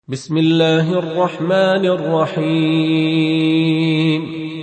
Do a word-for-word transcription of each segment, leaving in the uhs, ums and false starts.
بسم الله الرحمن الرحيم.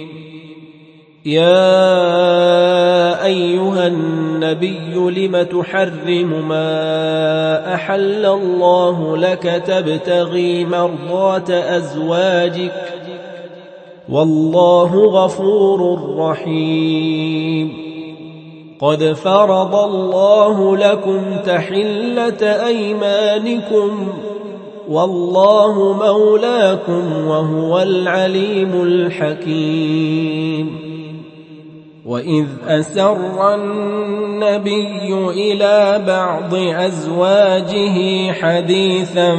يا أيها النبي لم تحرم ما أحل الله لك تبتغي مرضات أزواجك والله غفور رحيم. قد فرض الله لكم تحلة أيمانكم والله مولاكم وهو العليم الحكيم. وإذ أسر النبي إلى بعض أزواجه حديثا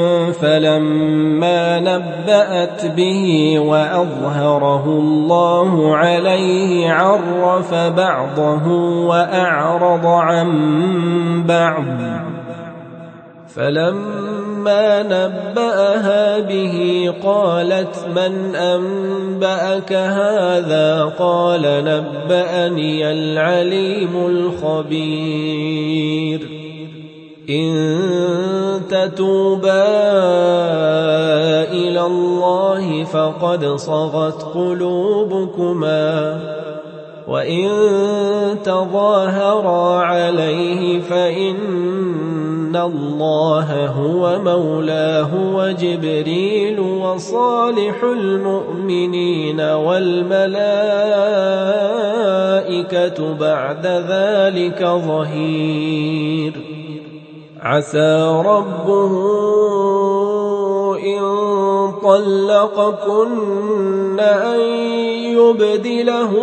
فلما نبأت به وأظهره الله عليه عرف بعضه وأعرض عن بعض، فلما نبأها به قالت من أنبأك هذا؟ قال نبأني العليم الخبير. إن تتوبا إلى الله فقد صغت قلوبكما، وإن تظاهرا عليه فإن إن الله هو مولاه وجبريل وصالح المؤمنين والملائكة بعد ذلك ظهير. عسى ربه إن طلقكن أن يبدله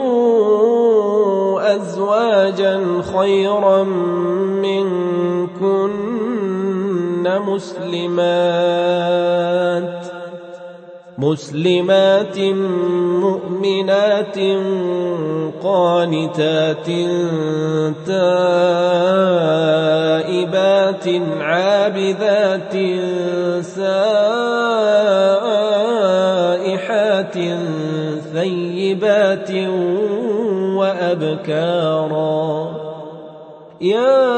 أزواجا خيرا منكن مسلمات مسلمات مؤمنات قانتات تائبات عابدات سائحات ثيبات وأبكارا. يا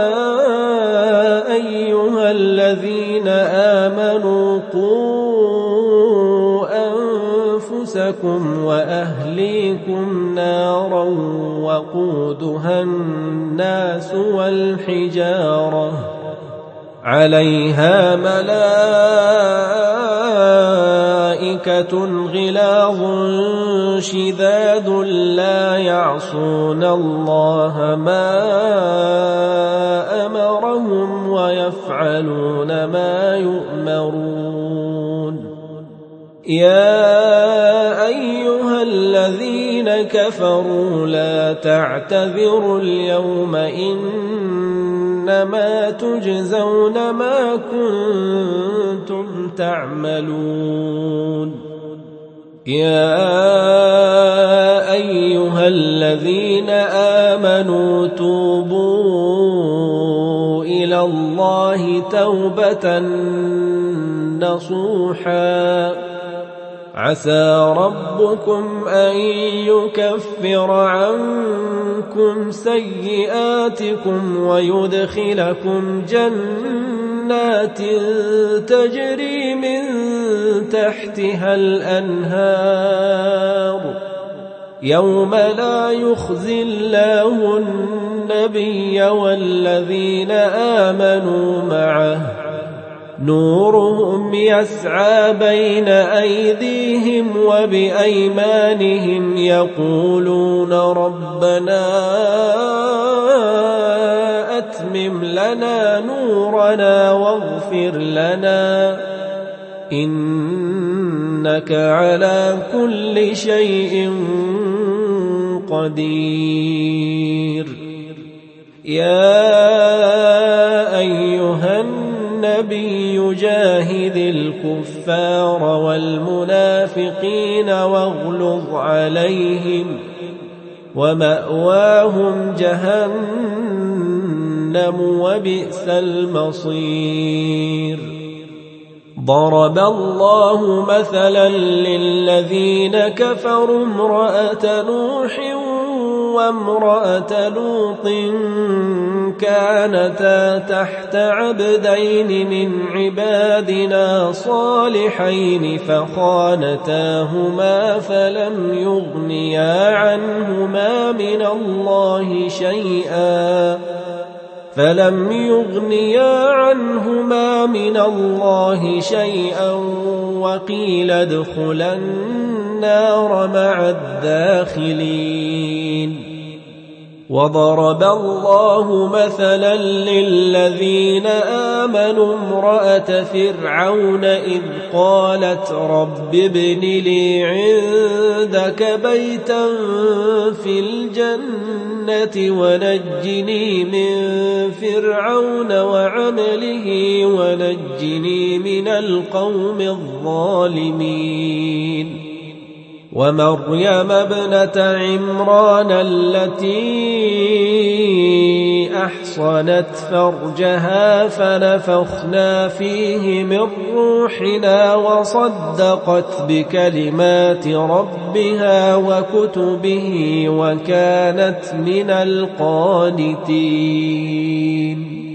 أيها الذين آمنوا قوا أنفسكم وأهليكم نارا وقودها الناس والحجارة عليها ملائكة غلاظ شداد لا يعصون الله ما أمرهم ويفعلون ما يؤمرون. يا أيها الذين كفروا لا تعتذروا اليوم إنما تجزون ما كنتم تعملون. يا أيها الذين آمنوا توبوا إلى الله توبة نصوحا عسى ربكم أن يكفر عنكم سيئاتكم ويدخلكم جنات تجري من تحتها الأنهار يوم لا يخزي الله النبي والذين آمنوا معه نورهم يسعى بين أيديهم وبأيمانهم يقولون ربنا أتمم لنا نورنا واغفر لنا إنك على كل شيء قدير. يا أيها النبي جاهد الكفار والمنافقين واغلظ عليهم ومأواهم جهنم وبئس المصير. ضرب الله مثلا للذين كفروا امرأة نوح وامرأة لوط كانتا تحت عبدين من عبادنا صالحين فخانتاهما فلم يغنيا عنهما من الله شيئا فلم يغنيا عنهما من الله شيئا وقيل ادخلا النار مع الداخلين. وضرب الله مثلا للذين آمنوا امرأة فرعون إذ قالت رب ابن لي عندك بيتا في الجنة ونجني من فرعون وعمله ونجني من القوم الظالمين. ومريم ابنة عمران التي أحصنت فرجها فنفخنا فيه من روحنا وصدقت بكلمات ربها وكتبه وكانت من القانتين.